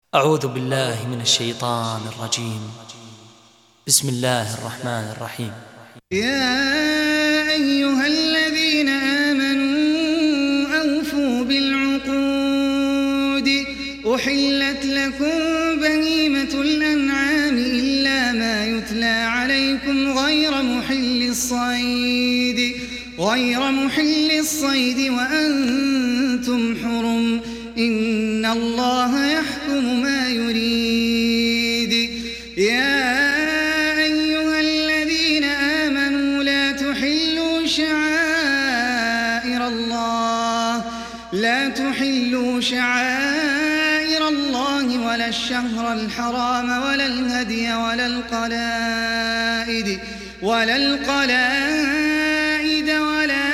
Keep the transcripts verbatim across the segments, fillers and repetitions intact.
أعوذ بالله من الشيطان الرجيم. بسم الله الرحمن الرحيم. يا أيها الذين آمنوا أوفوا بالعقود أحلت لكم بهيمة الأنعام إلا ما يتلى عليكم غير محل الصيد غير محل الصيد وأنتم حرم إن الله يحكم ما يريد. يا أيها الذين آمنوا لا تحلوا شعائر الله لا تحلوا شعائر الله ولا الشهر الحرام ولا الهدي ولا القلائد ولا القلائد ولا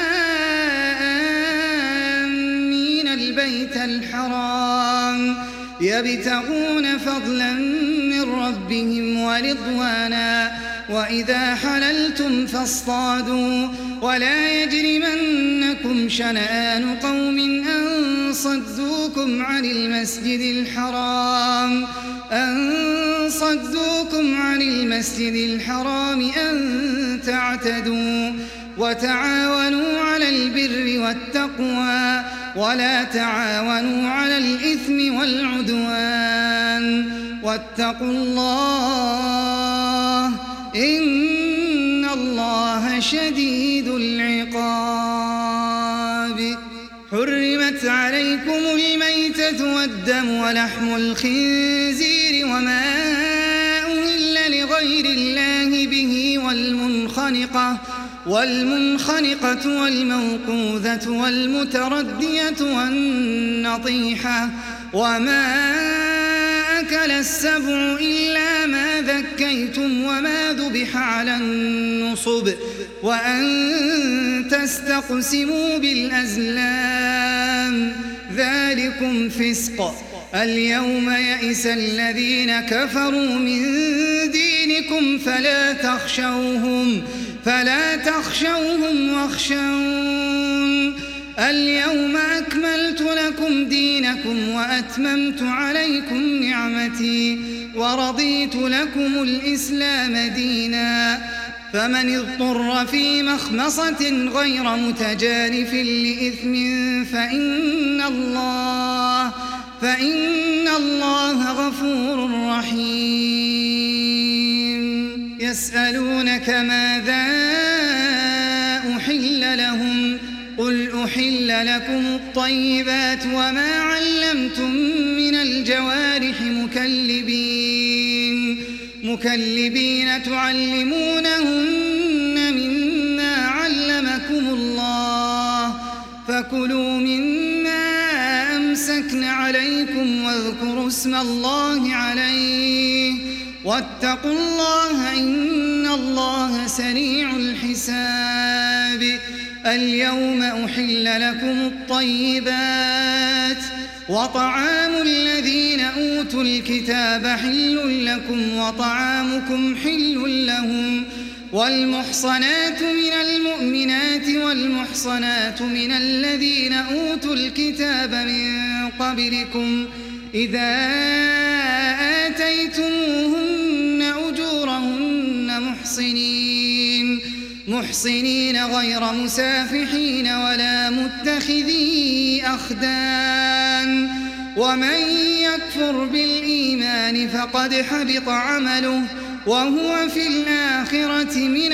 آمين البيت الحرام يبتغون فضلا من ربهم ورضوانا وإذا حللتم فاصطادوا ولا يجرمنكم شنآن قوم أن صدوكم عن المسجد الحرام أن صدوكم عن المسجد الحرام أن تعتدوا وتعاونوا على البر والتقوى ولا تعاونوا على الإثم والعدوان واتقوا الله إن الله شديد العقاب. حرمت عليكم الميتة والدم ولحم الخنزير وما أهل لغير الله به والمنخنقة والمنخنقة والموقوذة والمتردية والنطيحة وما أكل السبع إلا ما ذكيتم وما ذبح على النصب وأن تستقسموا بالأزلام ذلكم فسق. اليوم يئس الذين كفروا من دينكم فلا تخشوهم فلا تخشوهم واخشون اليوم أكملت لكم دينكم وأتممت عليكم نعمتي ورضيت لكم الإسلام دينا فمن اضطر في مخمصة غير متجانف لإثم فإن الله فإن الله غفور رحيم. يسألونك ماذا أحل لهم قل أحل لكم الطيبات وما علمتم من الجوارح مكلبين مكلبين تعلمونهن مما علمكم الله فكلوا مما أمسكن عليكم واذكروا اسم الله عليه واتقوا الله إن الله سريع الحساب. اليوم أحل لكم الطيبات وطعام الذين أوتوا الكتاب حل لكم وطعامكم حل لهم والمحصنات من المؤمنات والمحصنات من الذين أوتوا الكتاب من قبلكم إذا آتيتموهن أجورهن محصنين محصنين غير مسافحين ولا متخذي أخدان ومن يكفر بالإيمان فقد حبط عمله وهو في الآخرة من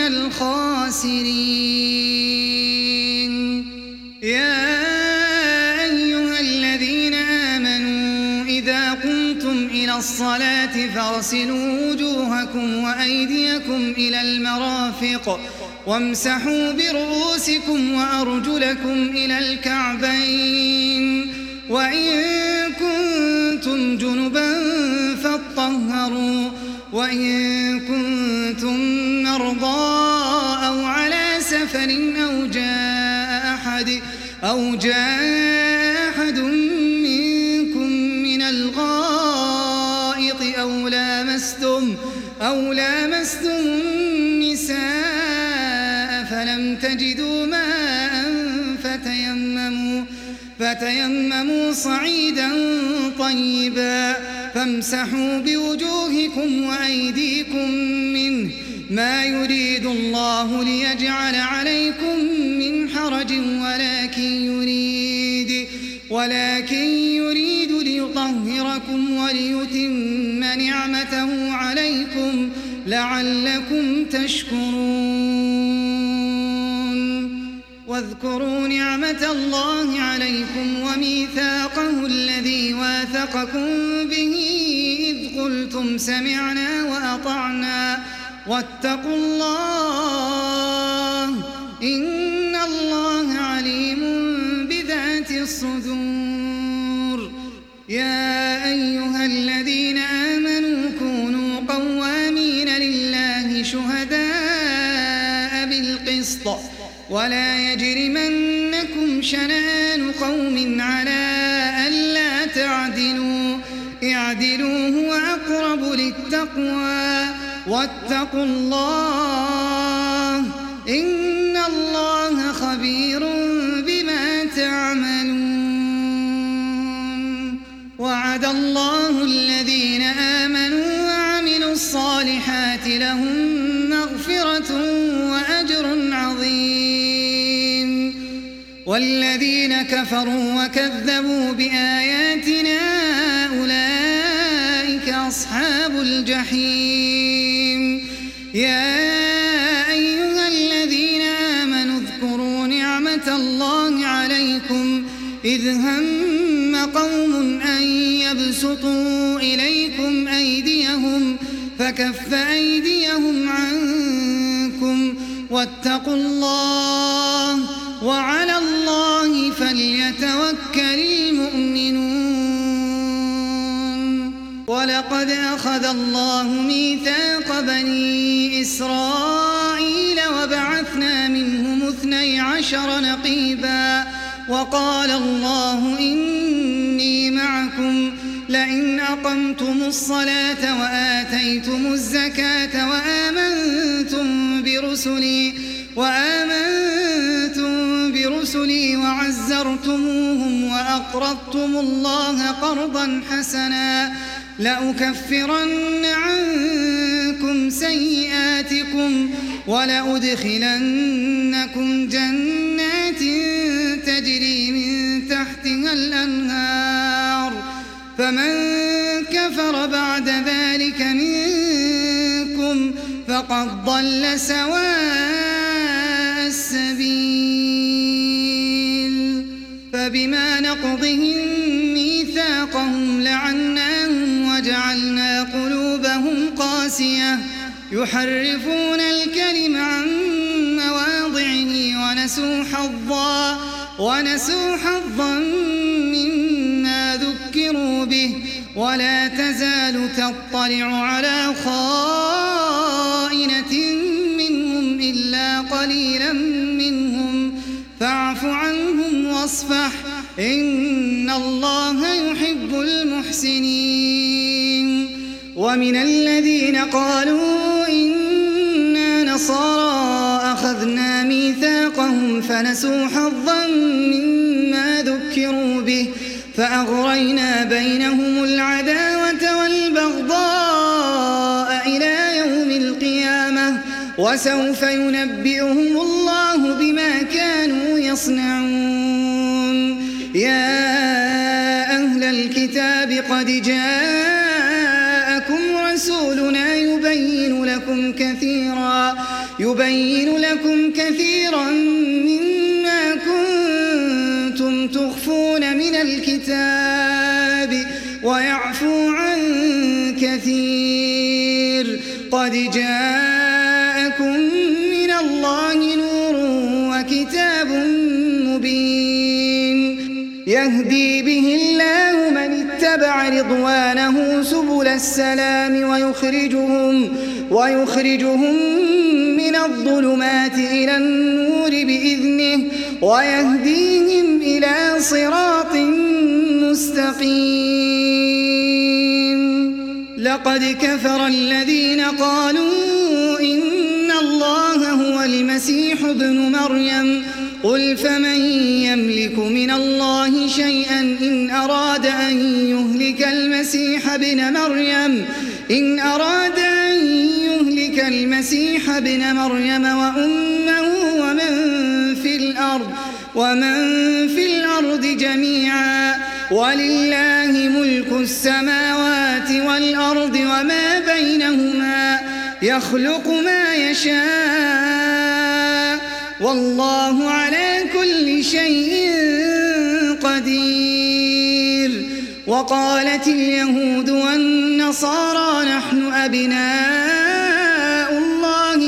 الخاسرين. يا أيها الذين آمنوا إذا قمتم إلى الصلاة فاغسلوا وجوهكم وأيديكم إلى المرافق وامسحوا برؤوسكم وأرجلكم إلى الكعبين وإن كنتم جنبا فاطهروا وإن كنتم مرضى أو على سفر أو جاء أحد أو جاء أحد منكم من الغائط أو لامستم أو لامستم النساء فلم تجدوا ماء فتيمموا فتيمموا صعيدا طيبا فامسحوا بوجوهكم وأيديكم منه ما يريد الله ليجعل عليكم من حرج ولكن يريد ولكن يريد ليطهركم وليتم نعمته عليكم لعلكم تشكرون. واذكروا نعمة الله عليكم وميثاقه الذي واثقكم به إذ قلتم سمعنا وأطعنا واتقوا الله إن الله عليم بذات الصدور. يا أيها الذين آمنوا كونوا قوامين لله شهداء بالقسط ولا يجرمنكم شنآن قوم على ألا تعدلوا اعدلوا هو أقرب للتقوى واتقوا الله إن الله خبير بما تعملون. وعد الله الذين آمنوا وعملوا الصالحات لهم مغفرة وأجر عظيم. والذين كفروا وكذبوا بآياتنا أولئك أصحاب الجحيم. يا أيها الذين آمنوا اذكروا نعمة الله عليكم إذ هم قوم أن يبسطوا إليكم أيديهم فكف أيديهم عنكم واتقوا الله وعلى الله فليتوكل المؤمنون. ولقد أخذ الله ميثاق بني إسرائيل وبعثنا منهم اثني عشر نقيبا وقال الله إني معكم لئن أقمتم الصلاة وآتيتم الزكاة وآمنتم برسلي وآمنتم برسلي وعزرتموهم وأقرضتم الله قرضا حسنا لأكفرن عنكم سيئاتكم ولأدخلنكم جنات تجري من تحتها الأنهار فمن كفر بعد ذلك منكم فقد ضل سواء السبيل. فبما نقضهم ميثاقهم لعناهم وجعلنا قلوبهم قاسية يحرفون الكلم عن مواضعه ونسوا حظا ونسوا حظا مما ذكروا به ولا تزال تطلع على خائنة منهم إلا قليلا منهم فاعف عنهم واصفح إن الله يحب المحسنين. ومن الذين قالوا إنا نصارى أخذنا ميثاقهم فنسوا حظا مما ذكروا به فأغرينا بينهم العداوة والبغضاء إلى يوم القيامة وسوف ينبئهم الله بما كانوا يصنعون. يا أهل الكتاب قد جاءكم رسولنا يبين لكم كثيرا يبين لكم كثيرا مما كنتم تخفون من الكتاب ويعفو عن كثير. قد جاءكم من الله نور وكتاب مبين يهدي به الله من اتبع رضوانه سبل السلام ويخرجهم ويخرجهم من الظلمات إلى النور بإذنه ويهديهم إلى صراط مستقيم. لقد كفر الذين قالوا إن الله هو المسيح ابن مريم قل فمن يملك من الله شيئا إن أراد أن يهلك المسيح ابن مريم إن أراد أن يهلك المسيح ابن مريم وأمه ومن في الأرض ومن في الأرض جميعا ولله ملك السماوات والأرض وما بينهما يخلق ما يشاء والله على كل شيء قدير. وقالت اليهود والنصارى نحن أبناء الله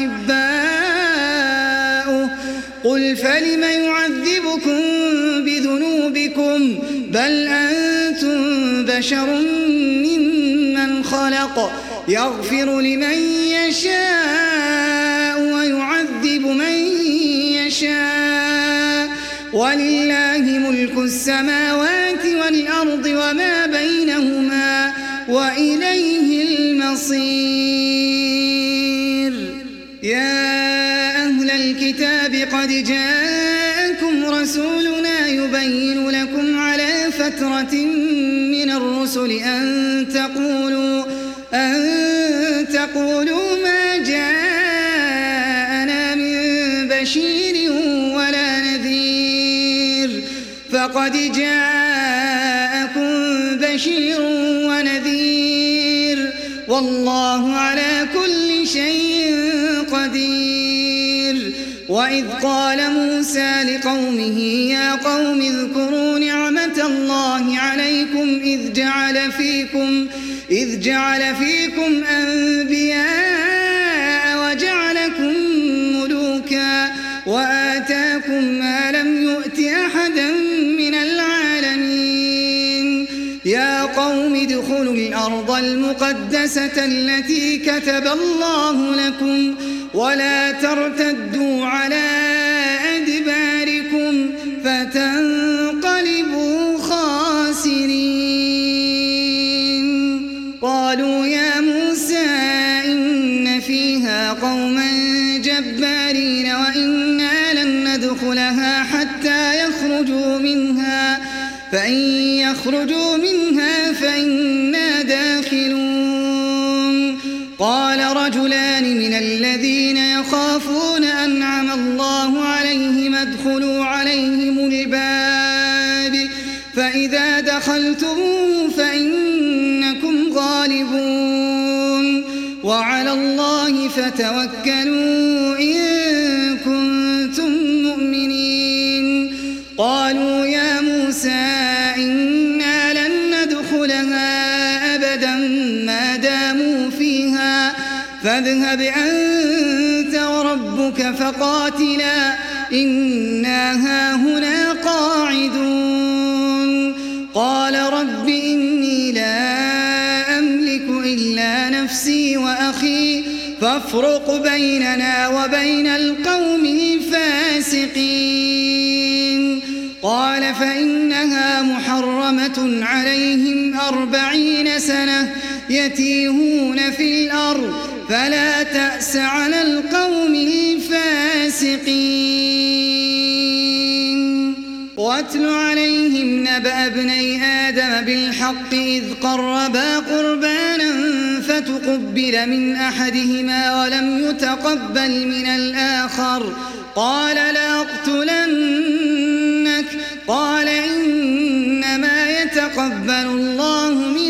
وأحباؤه قل فلم يعذبكم بذنوبكم بل أنتم بشر ممن خلق يغفر لمن يشاء ويعذب من يشاء ولله ملك السماوات والأرض وما بينهما وإليه المصير. يا أهل الكتاب قد جاءكم رسولنا يبين لكم على فترة من الرسل أن تقولوا أن تقولوا ما جاءنا من بشير ولا نذير فقد جاءكم بشير ونذير والله على كل شيء قدير. وإذ قال موسى لقومه يا قوم اذكروا نعمة الله عليكم إذ جعل فيكم إذ جعل فيكم أنبياء وجعلكم ملوكا وآتاكم ما لم يؤت أحدا من العالمين. يا قوم ادخلوا الأرض المقدسة التي كتب الله لكم ولا ترتدوا على أدباركم فتنقلبوا خاسرين. قالوا يا موسى إن فيها قوما جبارين وإنا لن ندخلها حتى يخرجوا منها فإن يخرجوا منها فإنا داخلون. قال رجلان من الذين يخافون أنعم الله عليهم ادخلوا عليهم الباب فإذا دخلتموه فإنكم غالبون وعلى الله فتوكلوا إن كنتم مؤمنين. قالوا يا موسى إنا لن ندخلها أبدا ما داموا فيها فاذهب أنت وربك فقاتلا إنا هاهنا قاعدون. قال رب إني لا أملك إلا نفسي وأخي فافرق بيننا وبين القوم الفاسقين. قال فإنها محرمة عليهم أربعين سنة يتيهون في الأرض فلا تأس على القوم الفاسقين. واتل عليهم نبأ ابني آدم بالحق إذ قربا قربانا فتقبل من أحدهما ولم يتقبل من الآخر قال لأقتلنك قال إنما يتقبل الله من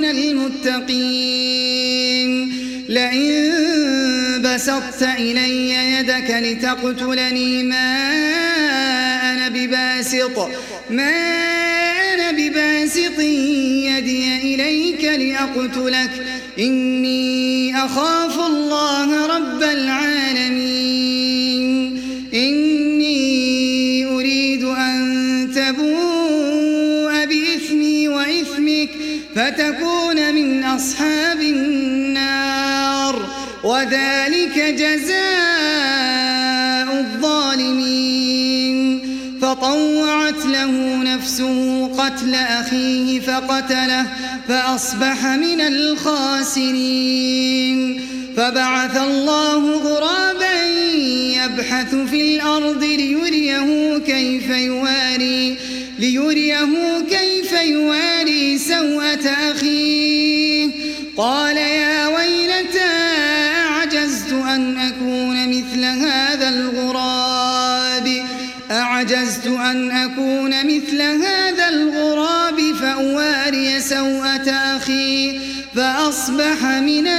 المتقين. لئن بسطت إلي يدك لتقتلني ما أنا بباسط ما أنا بباسط يدي إليك لأقتلك إني أخاف الله رب العالمين. إني أريد أن تبوء بإثمي وإثمك فتكون من أصحاب النار وذلك جزاء الظالمين. فطوعت له نفسه قتل أخيه فقتله فأصبح من الخاسرين. فبعث الله غرابا يبحث في الأرض ليريه كيف يواري, ليريه كيف يواري سوءة أخيه قال يا ويلتى أعجزت أن أكون مثل هذا الغراب أعجزت أن أكون مثل هذا الغراب فأواري سوءة أخي فأصبح من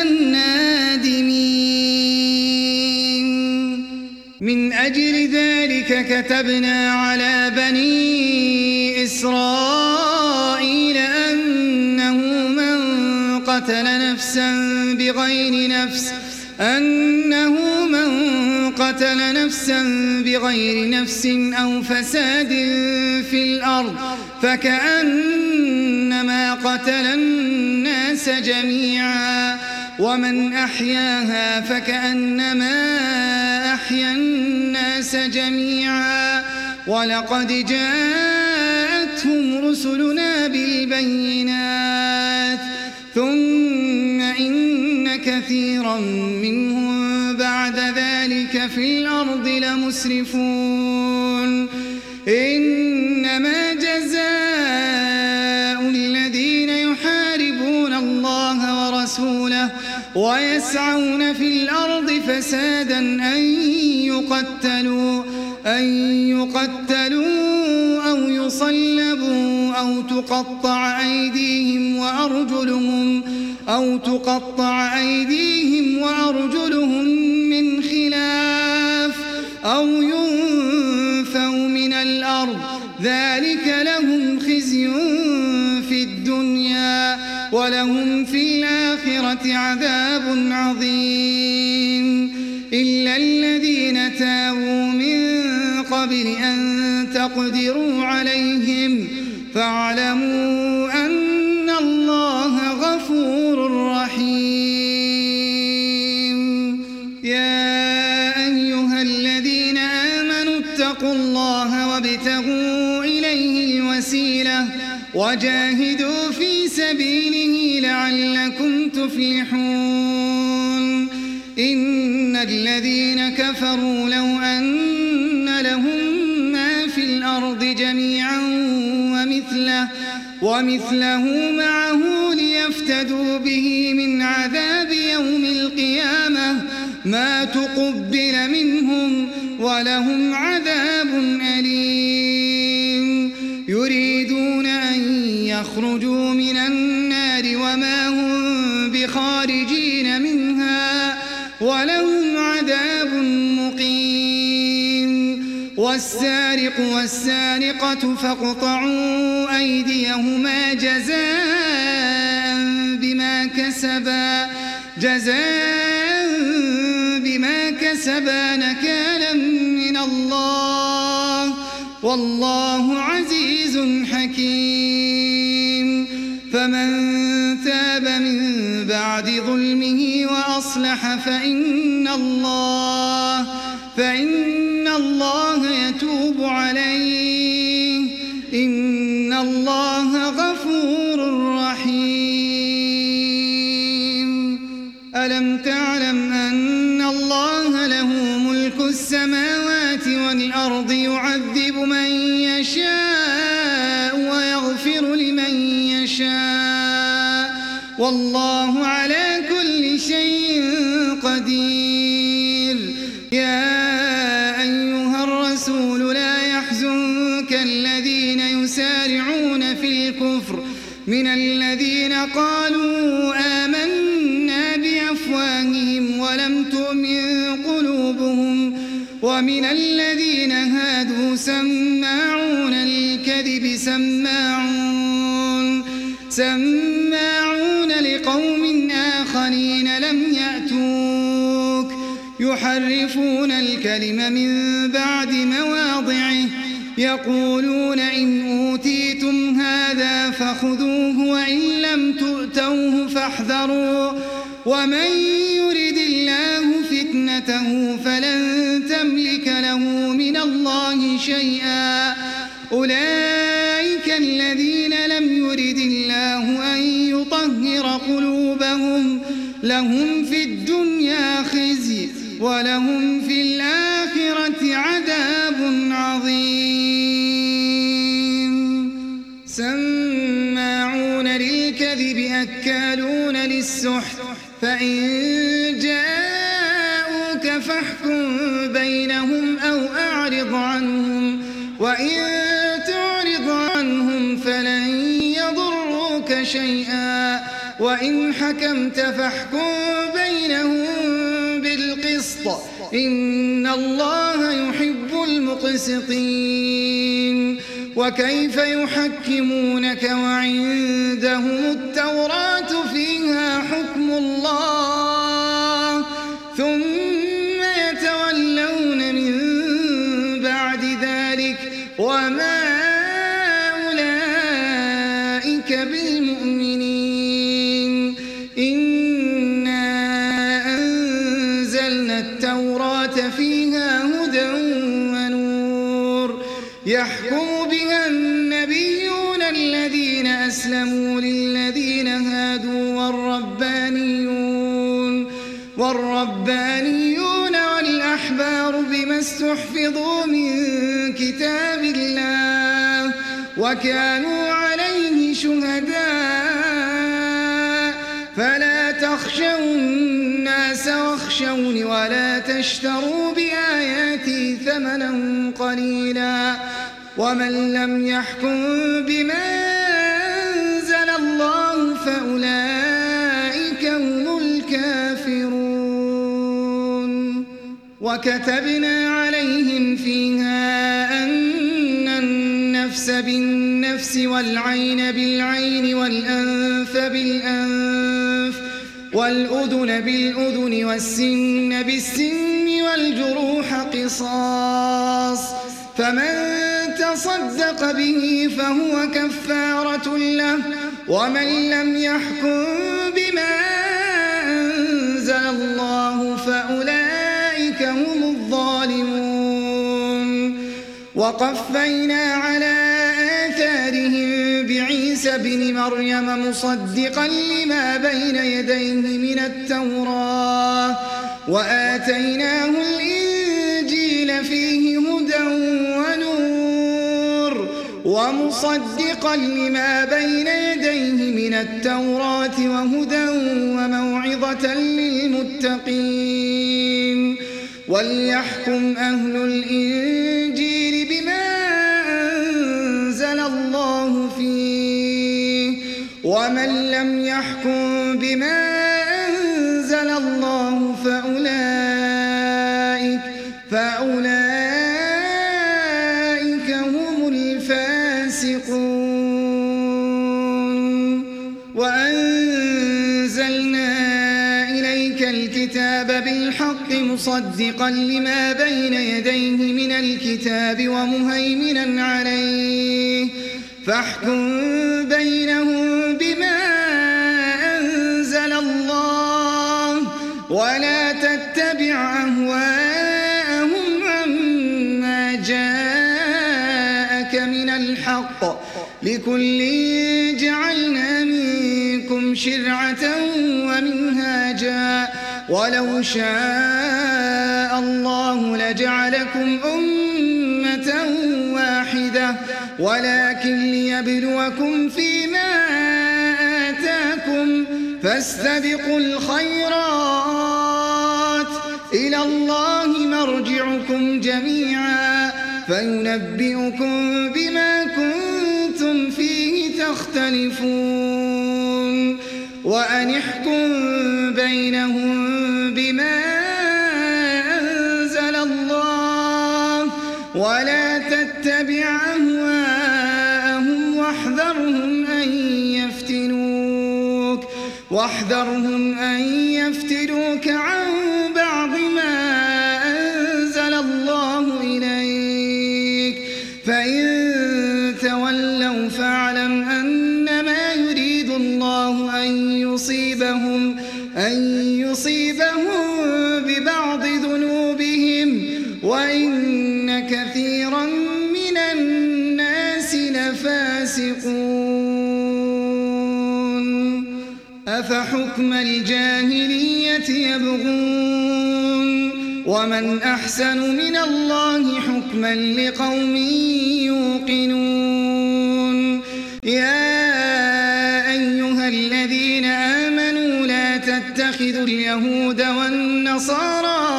النادمين. من أجل ذلك كتبنا على بني إسرائيل أنه من قتل نفسا بغير نفس أنه من قتل نفسا بغير نفس أو فساد في الأرض فكأنما قتل الناس جميعا ومن أحياها فكأنما أحيا الناس جميعا ولقد جاءتهم رسلنا بالبينات ثم إن كثيرا منهم بعد ذلك في الأرض لمسرفون. إنما جزاء الذين يحاربون الله ورسوله ويسعون في الأرض فسادا أن يقتلوا أن يقتلوا أو يصلبوا أو تقطع أيديهم وأرجلهم أو تقطع أيديهم وأرجلهم من خلاف أو ينفوا من الأرض ذلك لهم خزي في الدنيا ولهم في الآخرة عذاب عظيم. إلا الذين تابوا من قبل أن تقدروا عليهم فاعلموا أن الله غفور رحيم. يا أيها الذين آمنوا اتقوا الله وابتغوا إليه الوسيلة وجاهدوا في سبيله لعلكم تفلحون. إن الذين كفروا لو أن لهم ما في الأرض جميعا ومثله, ومثله معه ليفتدوا به من عذاب يوم القيامة ما تقبل منهم ولهم عذاب أليم. يريدون أن يخرجوا من النار وما هم بخارجين منها ولهم عذاب مقيم. والسارق والسارقة فاقطعوا أيديهما جزاء بما كسبا جزاء بما كسبا نكالا من الله والله عزيز حكيم. فمن تاب من بعد ظلمه وأصلح فإن الله فإن الله يتوب عليه إن الله غفور رحيم. ألم تعلم أن الله له ملك السماوات والأرض يعذب من يشاء ويغفر لمن يشاء والله على كل شيء قدير. يا أيها الرسول لا يحزنك الذين يسارعون في الكفر من الذين قالوا آمنا بأفواههم ولم تؤمن قلوبهم ومن الذين هادوا سماعون للكذب سماعون سماعون لقوم آخرين لم يأتوك يحرفون الكلم من بعد مواضعه يقولون إن أوتيتم هذا فخذوه وإن لم تؤتوه فاحذروا ومن يرد الله فتنته فلن تملك له من الله شيئا. أولئك الذين لم يرد الله أن يطهر قلوبهم لهم في الدنيا خزي ولهم في الآخرة عذاب عظيم. سماعون للكذب أكالون للسحت فإن جاءوك فاحكم بينهم أو أعرض عنهم وإن تعرض عنهم فلن يضروك شيئا وإن حكمت فاحكم بينهم بالقسط إن الله يحب المقسطين. وكيف يحكمونك وعندهم التوراة فيها حكم الله ثم يتولون من بعد ذلك وما أولئك بالمؤمنين. إنا أنزلنا التوراة فيها هدى ونور يحكم بها النبيون الذين أسلموا للذين هادوا والربانيون والربانيون والأحبار بما استحفظوا من كتاب الله وكانوا عليه شهداء فلا تخشوا الناس واخشوني ولا تشتروا بآياتي ثمنا قليلا ومن لم يحكم بما أنزل الله فأولئك هم الكافرون. وكتبنا عليهم فيها أن النفس بالنفس والعين بالعين والأنف بالأنف والأذن بالأذن والسن بالسن والجروح قصاص فمن تصدق به فهو كفارة له ومن لم يحكم بما أنزل الله فأولئك هم الظالمون. وقفينا على آثارهم بعيسى بن مريم مصدقا لما بين يديه من التوراة وآتيناه الإنجيل فيه هدى ونور ومصدقا لما بين يديه من التوراة وهدى وموعظة للمتقين. وليحكم أهل الإنجيل بما أنزل الله فيه ومن لم يحكم بما أنزل الله فأولئك فأولئك هم الفاسقون. وأنزلنا إليك الكتاب بالحق مصدقا لما بين يديه من الكتاب ومهيمنا عليه فاحكم بينهم بما أنزل الله ولا تتبع أهواءهم عما جاءك من الحق لكل جعلنا منكم شرعة ومنهاجا ولو شاء الله لجعلكم أمة واحدة ولكن ليبلوكم فيما آتاكم فاستبقوا الخيرات إلى الله مرجعكم جميعا فينبئكم بما كنتم فيه تختلفون. وأن احكم بينهم بما أنزل الله ولا تتبع أهواءهم واحذرهم أن يفتنوك واحذرهم أن يفتنوك عن بعض ما أنزل الله إليك فإن تولوا فاعلم أنما يريد الله أن يصيبهم أن يصيبهم ببعض ذنوبهم وإن كثيرا من الناس لفاسقون. أفحكم الجاهلية يبغون ومن أحسن من الله حكما لقوم يوقنون يا أيها الذين آمنوا لا تتخذوا اليهود والنصارى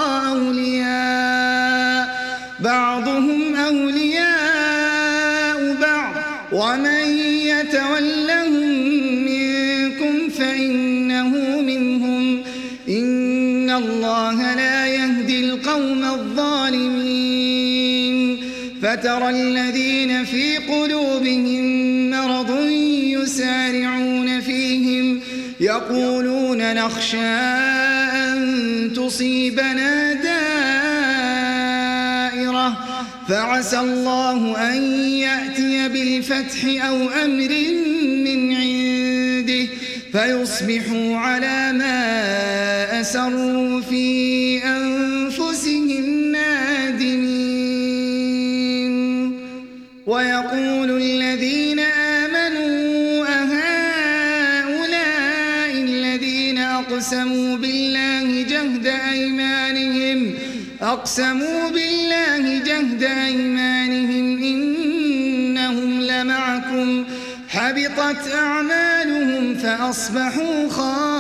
أولياء بعضهم أولياء بعض ومن يتولهم منكم فإنه منهم إن الله لا يهدي القوم الظالمين فترى الذين في قلوبهم مرض يسارعون فيهم يقولون نخشى أن تصيبنا دائرة فعسى الله أن يأتي بالفتح أو أمر من عنده فيصبحوا على ما أسروا في أنفسهم نادمين ويقول الذين آمنوا أهؤلاء الذين أقسموا بالله جهد أيمانهم أقسموا بالله جهد أيمانهم إنهم لمعكم حبطت أعمالهم فأصبحوا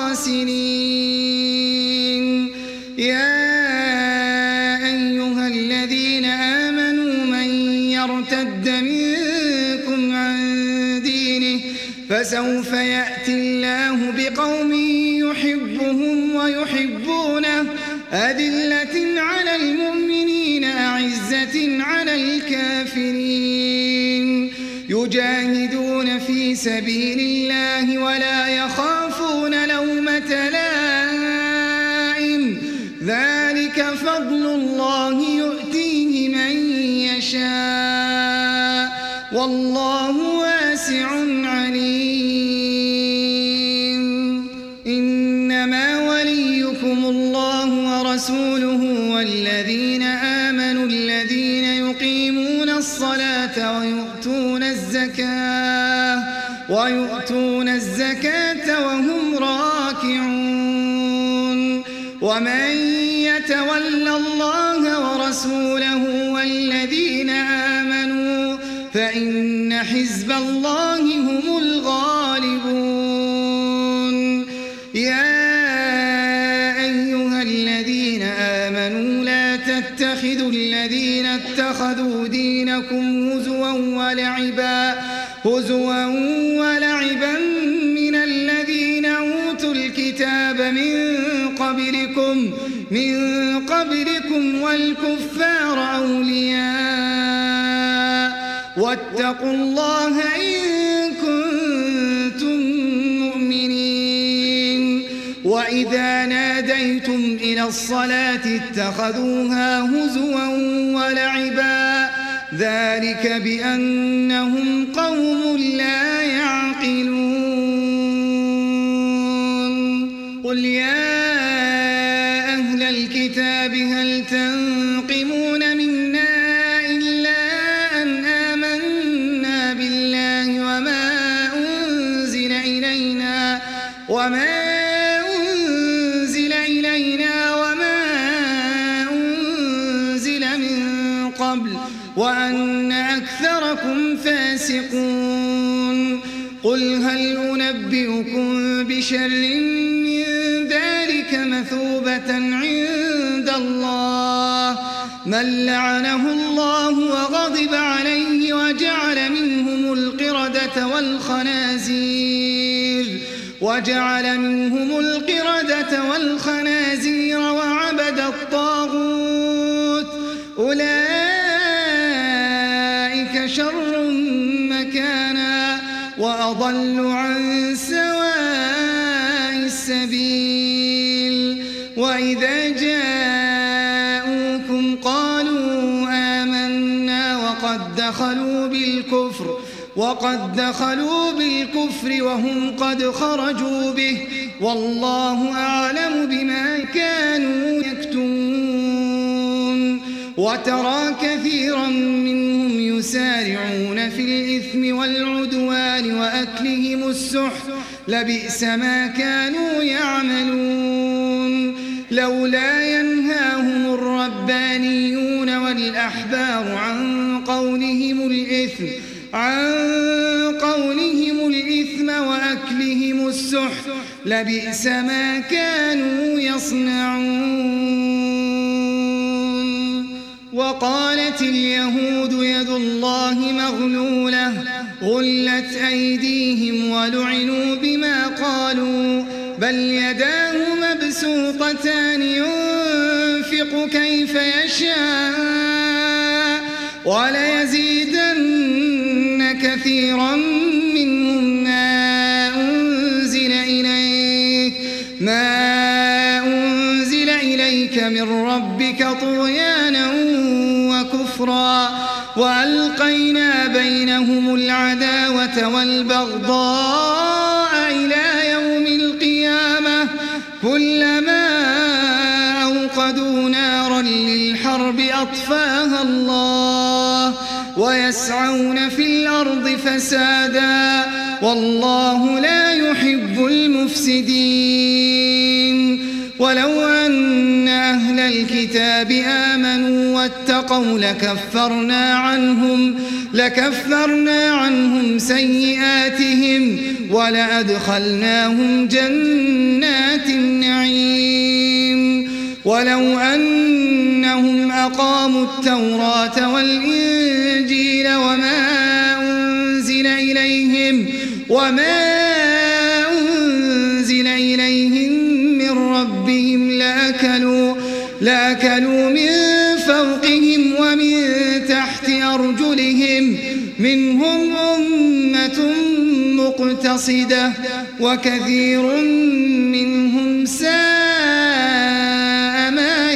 خاسرين يا أيها الذين آمنوا من يرتد منكم عن دينه فسوف يأتي الله بقوم يحبهم ويحبونه أذلة على المؤمنين أعزة على الكافرين يجاهدون في سبيل الله ولا يخافون لومة لائم ذلك فضل الله يؤتيه من يشاء والله واسع عليم إنما وليكم الله ورسوله والذين آمنوا الذين يقيمون الصلاة ويؤتون الزكاة ويؤتون الزكاة وهم راكعون ومن يتولى الله ورسوله والذين آمنوا فإن حزب الله هم الغالبون يا أيها الذين آمنوا لا تتخذوا الذين اتخذوا دينكم هزوا ولعبا هزوا ولعبا من الذين أوتوا الكتاب من قبلكم من قبلكم والكفار أولياء واتقوا الله إن كنتم مؤمنين وإذا ناديتم إلى الصلاة اتخذوها هزوا ولعبا ذلك بأنهم قوم لا يعقلون قل يا أهل الكتاب هل تنقمون منا إلا أن آمنا بالله وما أنزل إلينا وما أنزل إلينا وما أنزل من قبل وأن أكثركم فاسقون قل هل أنبئكم بشر من ذلك مثوبة عند الله من لعنه الله وغضب عليه وجعل منهم القردة والخنازير وجعل منهم القردة والخنازير وعبد الطاغوت أولئك شر مكانا وأضل عن سواء السبيل وإذا جاءوكم قالوا آمنا وقد دخلوا بالكفر وقد دخلوا بالكفر وهم قد خرجوا به والله أعلم بما كانوا يكتمون وترى كثيرا منهم يسارعون في الإثم والعدوان وأكلهم السحت لبئس ما كانوا يعملون لولا ينهاهم عن قولهم الإثم وأكلهم السحت لبئس ما كانوا يصنعون. وقالت اليهود يد الله مغلولة غلت أيديهم ولعنوا بما قالوا بل يداه مبسوطتان ينفق كيف يشاء وليزيدن كثيرا منهم ما أنزل إليك ما أنزل إليك من ربك طغيانا وكفرا وألقينا بينهم العداوة والبغضاء إلى يوم القيامة كلما أوقدوا نارا للحرب أطفاها الله ويسعون في الأرض فسادا والله لا يحب المفسدين. ولو أن أهل الكتاب آمنوا واتقوا لكفرنا عنهم لكفرنا عنهم سيئاتهم ولأدخلناهم جنات النعيم. ولو أنهم أقاموا التوراة والإنجيل وما أنزل إليهم وما أنزل إليهم من ربهم لأكلوا لأكلوا من فوقهم ومن تحت أرجلهم منهم أمة مقتصدة وكثير منهم ساء ما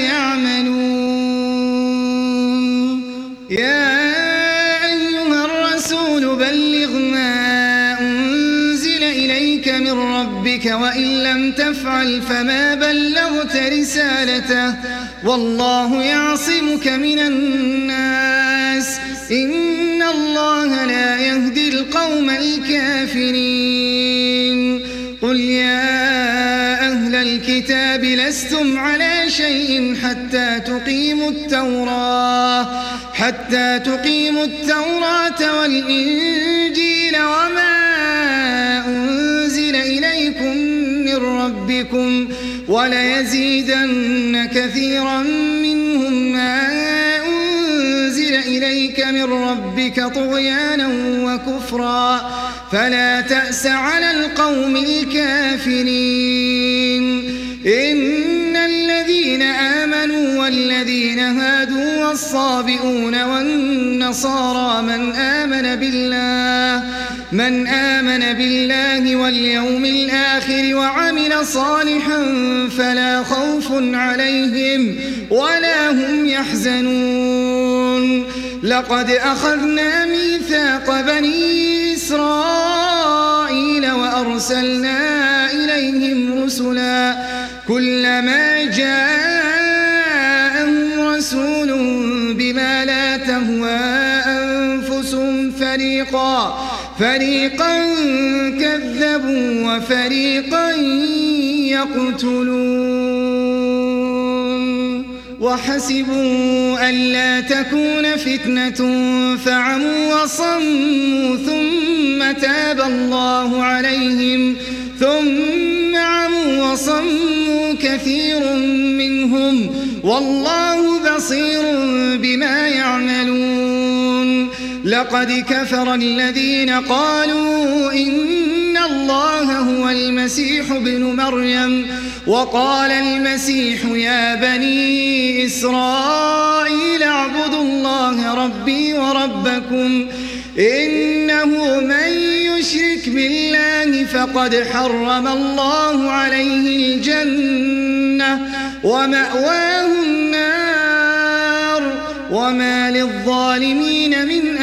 يعملون. يا أيها الرسول بلغ ما أنزل إليك من ربك وإن لم تفعل فما بلغت رسالته والله يعصمك من الناس إن الله لا يهدي القوم الكافرين. قل يا أهل الكتاب لستم على شيء حتى تقيموا التوراة حتى تقيموا التوراة والإنجيل وما أنزل إليكم من ربكم وليزيدن كثيرا منهم ما أنزل إليك من ربك طغيانا وكفرا فلا تأس على القوم الكافرين. إن الذين آمنوا والذين هادوا والصابئون والنصارى من آمن بالله من آمن بالله واليوم الآخر وعمل صالحا فلا خوف عليهم ولا هم يحزنون. لقد أخذنا ميثاق بني إسرائيل وأرسلنا إليهم رسلا كلما جاءهم رسول بما لا تهوى أنفسهم فريقا فريقا كذبوا وفريقا يقتلون. وحسبوا ألا تكون فتنة فعموا وصموا ثم تاب الله عليهم ثم عموا وصموا كثير منهم والله بصير بما يعملون. لقد كفر الذين قالوا إن الله هو المسيح ابن مريم وقال المسيح يا بني إسرائيل اعبدوا الله ربي وربكم إنه من يشرك بالله فقد حرم الله عليه الجنة ومأواه النار وما للظالمين من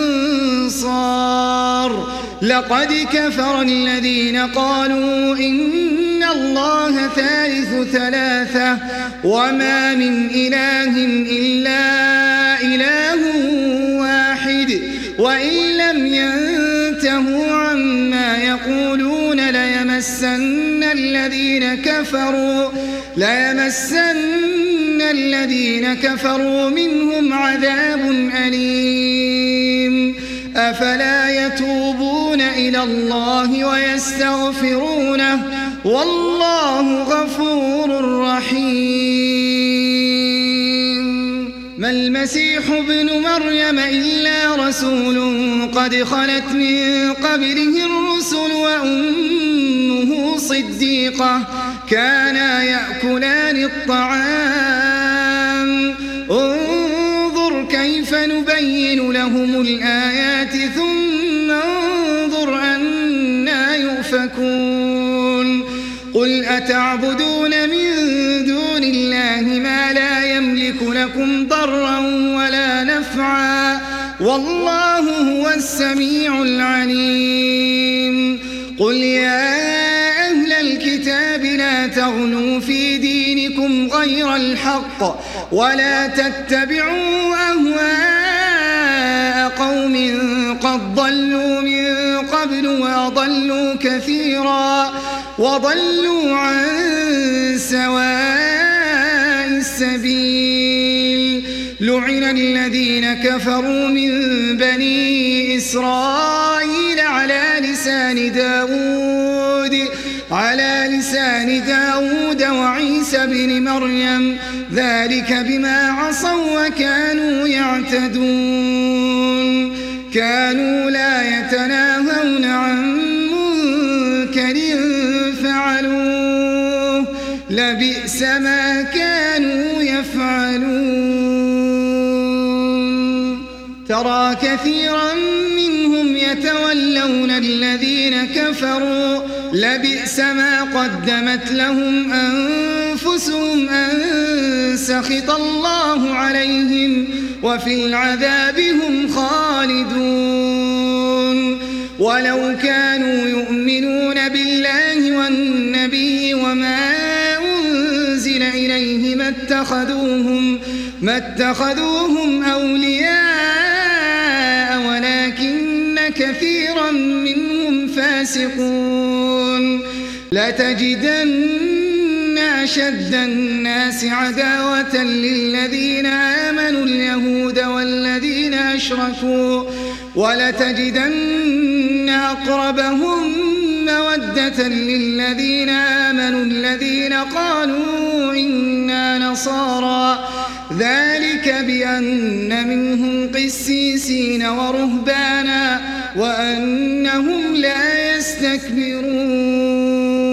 أنصار. لقد كفر الذين قالوا إن الله ثالث ثلاثة وما من إله إلا إله واحد وإن لم ينتهوا عما يقولون ليمسن الذين كفروا ليمسن الذين كفروا منهم عذاب أليم. أفلا يتوبون إلى الله ويستغفرونه والله غفور رحيم. ما المسيح ابن مريم إلا رسول قد خلت من قبله الرسل وأمه صديقة كانا يأكلان الطعام انظر كيف نبين لهم الآيات ثم انظر أنا يؤفكون. قل أتعبدون من دون الله ما لا يملك لكم ضرا ولا نفعا والله هو السميع العليم. قل يا أهل الكتاب لا تغلوا في دينكم غير الحق ولا تتبعوا أهواء قوم قد ضلوا من قبل وأضلوا كثيرا وضلوا عن سواء السبيل. لعن الذين كفروا من بني إسرائيل على لسان داود على لسان داود وعيسى بن مريم ذلك بما عصوا وكانوا يعتدون. كانوا لا يتناهون عن منكر فعلوه لبئس ما كانوا يفعلون. ترى كثيرا منهم يتولون الذين كفروا لبئس ما قدمت لهم أنفسهم أن سخط الله عليهم وفي العذاب هم خالدون. ولو كانوا يؤمنون بالله والنبي وما أنزل إليه ما اتخذوهم, ما اتخذوهم أولياء ولكن كثيرا منهم فاسقون. لتجدن أشد الناس عداوة للذين آمنوا اليهود والذين أشركوا ولتجدن أقربهم مودة للذين آمنوا الذين قالوا إنا نصارى ذلك بأن منهم قسيسين ورهبانا وأنهم لا يستكبرون.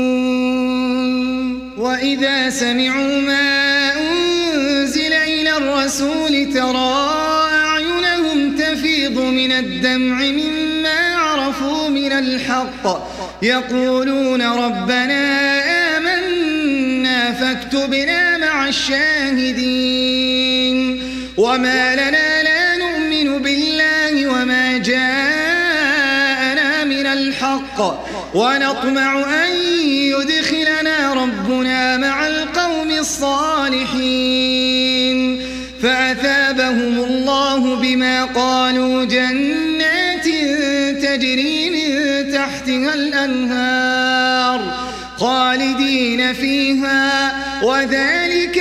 وإذا سمعوا ما أنزل إلى الرسول ترى أعينهم تفيض من الدمع مما عرفوا من الحق يقولون ربنا آمنا فاكتبنا مع الشاهدين. وما لنا لا نؤمن بالله وما جاءنا من الحق ونطمع أن يدخلنا ربنا مع القوم الصالحين. فأثابهم الله بما قالوا جنات تجري من تحتها الأنهار خالدين فيها وذلك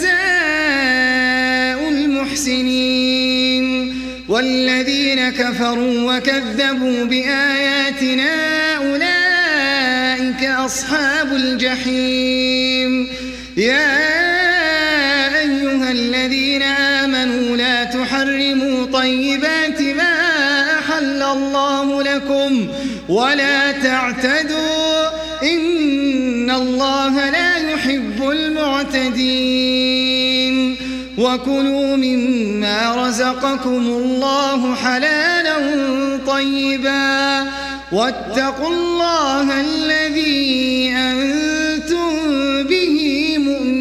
جزاء المحسنين. والذين كفروا وكذبوا بآياتنا أولئك أصحاب الجحيم. يا أيها الذين آمنوا لا تحرموا طيبات ما أحل الله لكم ولا تعتدوا إن الله لا يحب المعتدين. وكلوا مما رزقكم الله حلالا طيبا واتقوا الله الذي أنتم به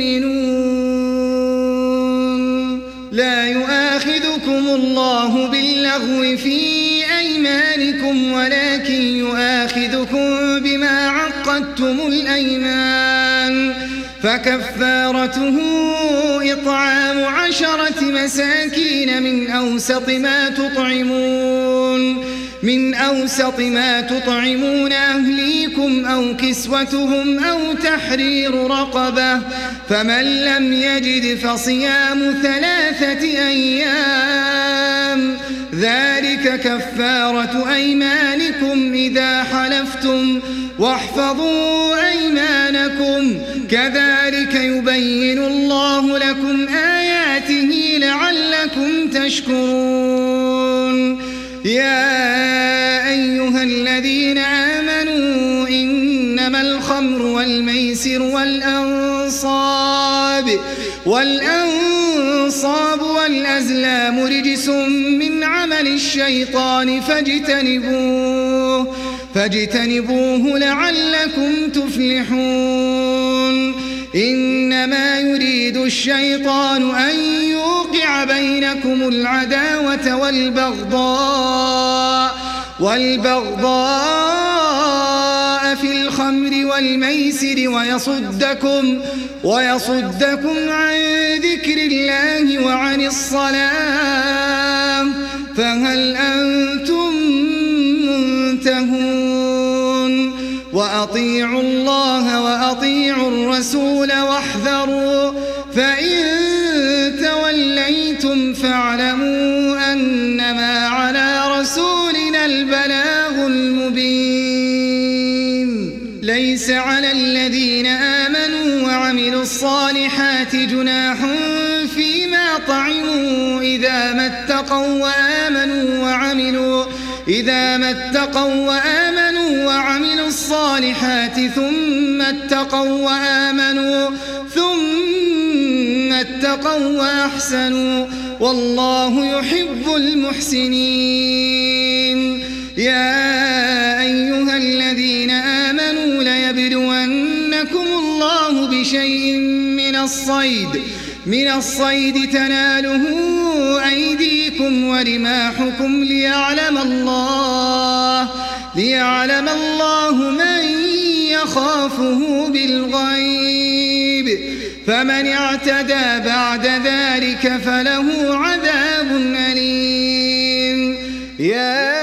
مؤمنون. لا يؤاخذكم الله باللغو في أيمانكم ولكن يؤاخذكم بما عقدتم الأيمان فكفارته إطعام عشرة مساكين من أوسط ما تطعمون من أوسط ما تطعمون أهليكم أو كسوتهم أو تحرير رقبة فمن لم يجد فصيام ثلاثة أيام ذلك كفارة أيمانكم إذا حلفتم واحفظوا أيمانكم كذلك يبين الله لكم آياته لعلكم تشكرون يا أيها الذين آمنوا إنما الخمر والميسر والأنصاب والأنصاب والأزلام رجس من عمل الشيطان فاجتنبوه فاجتنبوه لعلكم تفلحون إنما يريد الشيطان أن يوقع بينكم العداوة والبغضاء والبغضاء في الخمر والميسر ويصدكم ويصدكم عن ذكر الله وعن الصلاة فهل أنتم منتهون وأطيعوا الله وأطيعوا الرسول واحذروا فإن توليتم فاعلموا أنما على رسولنا البلاغ المبين ليس على الذين آمنوا وعملوا الصالحات جناح فيما طعموا إذا ما اتقوا وآمنوا وعملوا إذا ما اتقوا وآمنوا وعملوا الصالحات ثم اتقوا وآمنوا ثم اتقوا وأحسنوا والله يحب المحسنين يا أيها الذين آمنوا ليبلونكم الله بشيء من الصيد من الصيد تناله أيديكم ورماحكم ليعلم الله ليعلم الله من يخافه بالغيب فمن اعتدى بعد ذلك فله عذاب أليم يا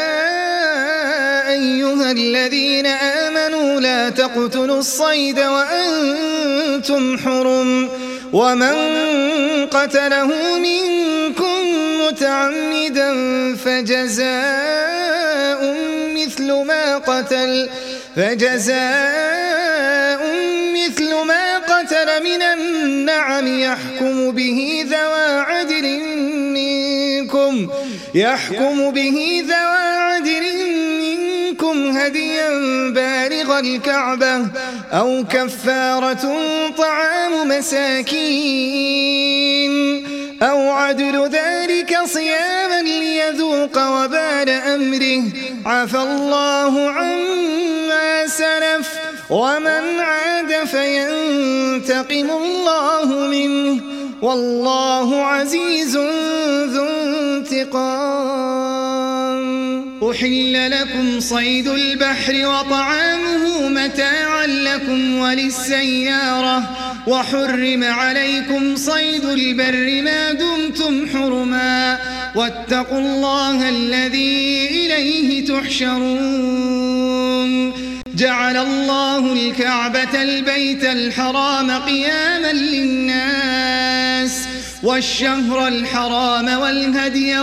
أيها الذين آمنوا لا تقتلوا الصيد وأنتم حرم ومن قتله منكم متعمدا فجزاء مثل ما قتل فجزاء مثل ما قتل من النعم يحكم به ذوى عدل منكم يحكم به ذوى عدل منكم هديا بالغ الكعبة أو كفارة طعام مساكين أو عدل ذلك صياما ليذوق وبال أمره عفى الله عما سلف ومن عاد فينتقم الله منه والله عزيز ذو انتقام أحل لكم صيد البحر وطعامه متاعا لكم وللسيارة وحرم عليكم صيد البر ما دمتم حرما واتقوا الله الذي إليه تحشرون جعل الله الكعبة البيت الحرام قياما للناس والشهر الحرام والهدي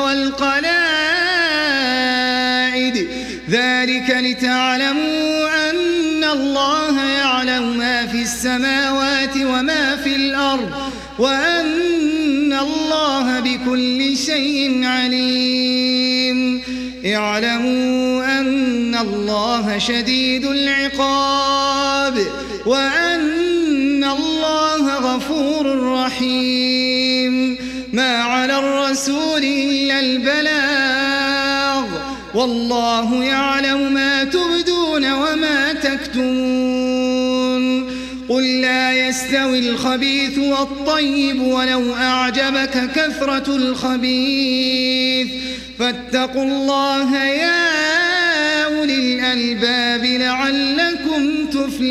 والقلائد ذلك لتعلموا أن الله يعلم ما في السماوات وما في الأرض وأن الله بكل شيء عليم اعلموا أن الله شديد العقاب وأن الله غفور رحيم ما على الرسول إلا البلاغ والله يعلم ما تبدون وما تكتمون قل لا يستوي الخبيث والطيب ولو أعجبك كثرة الخبيث فاتقوا الله يا أولي الألباب لعلكم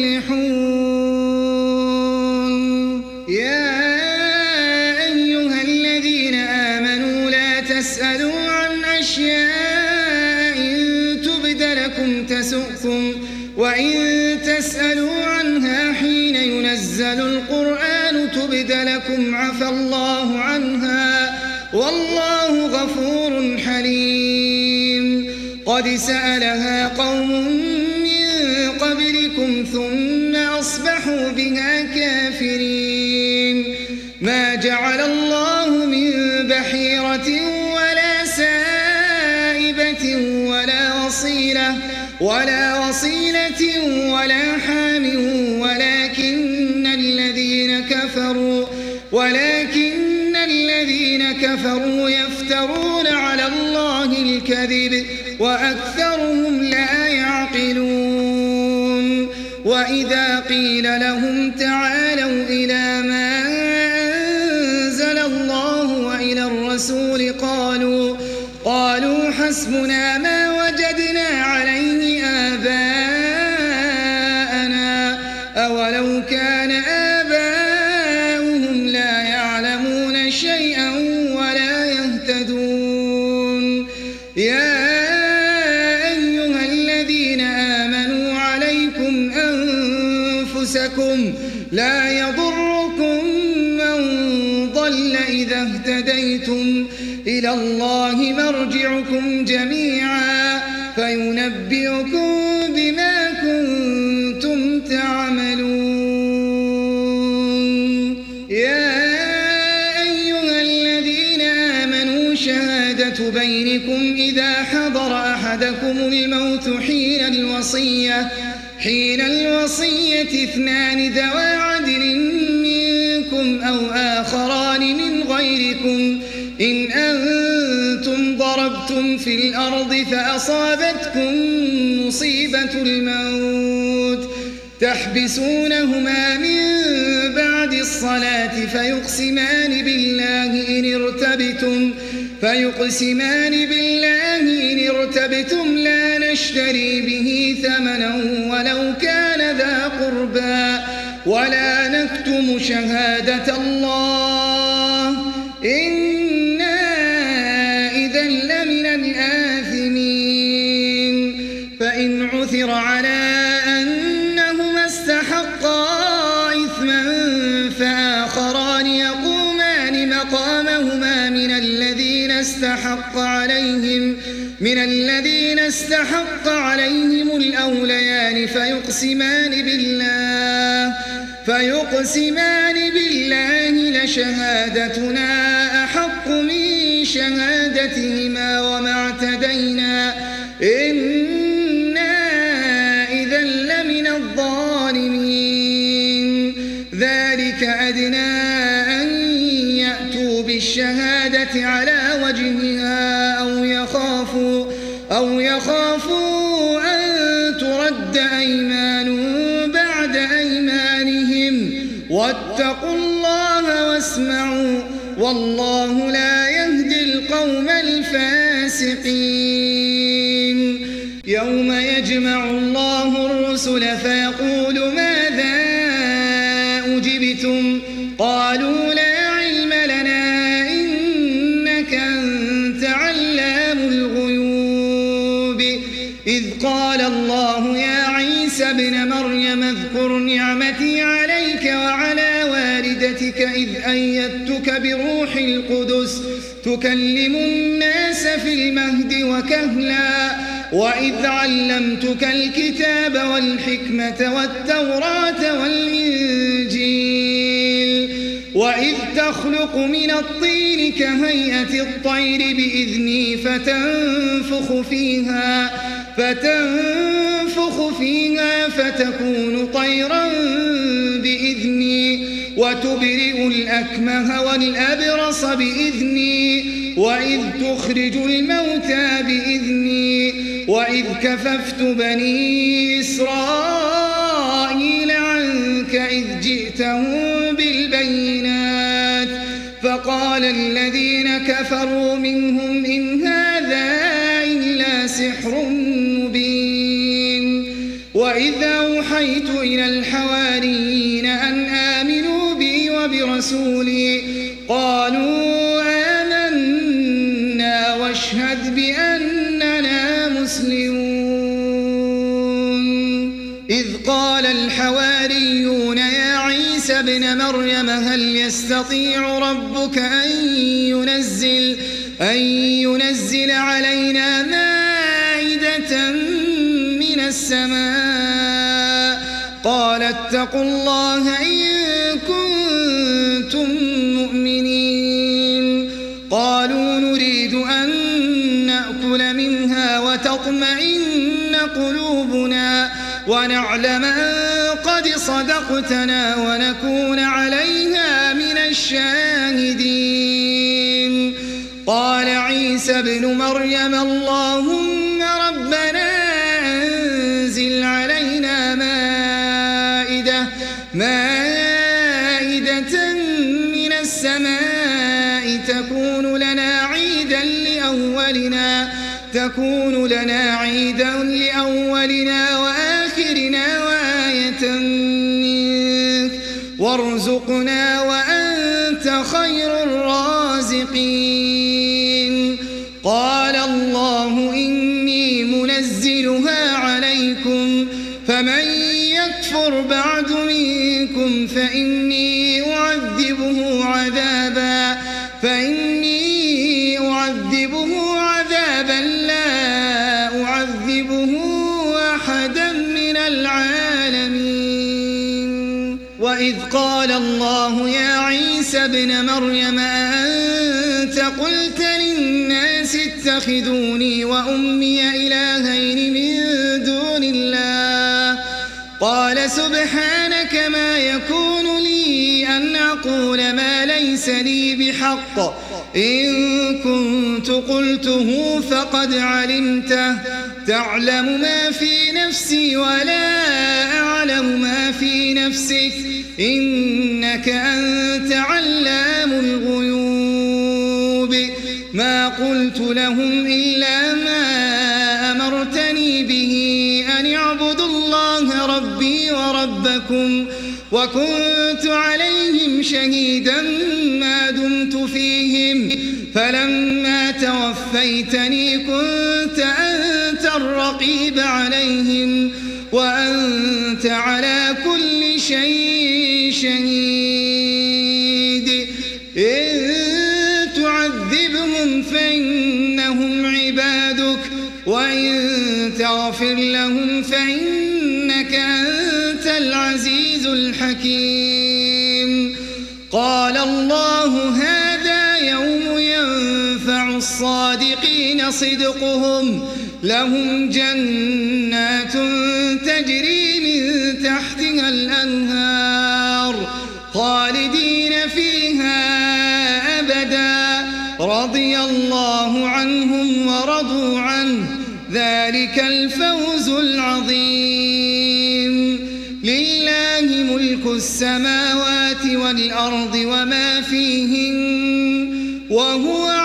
تفلحون يا أيها الذين آمنوا لا تسألوا عن أشياء إن تبد لكم تسؤكم وإن تسألوا عنها حين ينزل القرآن تبد لكم عفى الله عنها والله غفور حليم قد سألها قوم من قبلكم ثم أصبحوا بها كافرين ما جعل الله من بحيرة ولا سائبة ولا وصيلة ولا وصيلة ولا حام ولكن الذين كفروا ولكن الذين كفروا يفترون على الله الكذب وأكثرهم لا يعقلون وإذا قيل لهم تعالوا إلى ما أنزل الله وإلى الرسول قالوا قالوا حسبنا ما وجدنا عليه آباءنا أولو كان آباؤهم لا يعلمون شيئا ولا يهتدون يا أيها الذين آمنوا عليكم أنفسكم لا يضركم من ضل إذا اهتديتم إلى الله مرجعكم جميعا فينبئكم بما كنتم تعملون يا أيها الذين آمنوا شهادة بينكم إذا حضر أحدكم الموت حين الوصية حين الوصية اثنان ذوى عدل منكم أو آخران من غيركم إن أنتم ضربتم في الأرض فأصابتكم مصيبة الموت تحبسونهما من بعد الصلاة فيقسمان بالله إن ارتبتم فيقسمان بالله إن ارتبتم لا نشتري به ثمنا ولو كان ذا قربى ولا نكتم شهادة الله إنا إذا لمن الآثمين فإن عثر على أنهما استحقا إثما فآخران يقومان مقامهما من الذين استحق عليهم من الذين استحق عليهم الأوليان فيقسمان بالله فيقسمان بالله لشهادتنا أحق من شهادتهما وما اعتدينا إنا إذا لمن الظالمين ذلك أدنى أن يأتوا بالشهادة على وجهها أو يخافوا أو يخافوا أن ترد أيمان بعد أيمانهم واتقوا الله واسمعوا والله لا يهدي القوم الفاسقين يوم يجمع الله الرسل فيقول ماذا أجبتم قالوا لا علم لنا إنك أنت علام الغيوب إذ قال الله يا عيسى ابن مريم اذكر نعمتي عليك وعلى والدتك إذ أيدتك بروح القدس تكلم الناس في المهد وكهلا وإذ علمتك الكتاب والحكمة والتوراة والإنجيل وإذ تخلق من الطين كهيئة الطير بإذني فتنفخ فيها فتنفخ فيها فتكون طيرا بإذني وتبرئ الأكمه والأبرص بإذني وإذ تخرج الموتى بإذني وإذ كففت بني إسرائيل عنك إذ جئتهم بالبينات فقال الذين كفروا منهم إن هذا إلا سحر مبين وإذا أوحيت إلى الحواريين أن آمنوا بي وبرسولي قالوا آمنا واشهد بأننا مسلمون إذ قال الحواريون يا عيسى ابن مريم هل يستطيع ربك أن ينزل, أن ينزل علينا مائدة مائدة من السماء قال اتقوا الله إن كنتم مؤمنين قالوا نريد أن نأكل منها وتطمئن قلوبنا ونعلم أن قد صدقتنا ونكون عليها من الشاهدين قال عيسى ابن مريم اللهم ربنا أنزل علينا مائدة مائدة من السماء تكون لنا عيدا لأولنا تكون لنا عيدا لأولنا وآخرنا وآية منك وارزقنا وأنت خير الرازقين قال الله إني منزلها عليكم فمن يكفر بعد منكم فإني أعذبه عذابا فإني أعذبه عذابا لا أعذبه أحدا من العالمين وإذ قال الله يا عيسى ابن مريم أنت قلت للناس اتخذوني وأمي إلهين من دون الله قال سبحانك ما يكون لي أن أقول ما ليس لي بحق إن كنت قلته فقد علمته تعلم ما في نفسي ولا أعلم ما في نفسك إنك أنت علام الغيوب ما قلت لهم إلا ما أمرتني به أن اعبدوا الله ربي وربكم وكنت عليهم شهيدا ما دمت فيهم فلما توفيتني كنت أنت الرقيب عليهم وأنت على كل شيء شهيد إن تعذبهم فإنهم عبادك وإن تغفر لهم فإنك أنت العزيز الحكيم قال الله هذا يوم ينفع الصادقين صدقهم لهم جنات تجري من تحتها الأنهار خالدين فيها أبدا رضي الله عنهم ورضوا عنه ذلك الفوز العظيم لله ملك السماوات والأرض وما فيهن وهو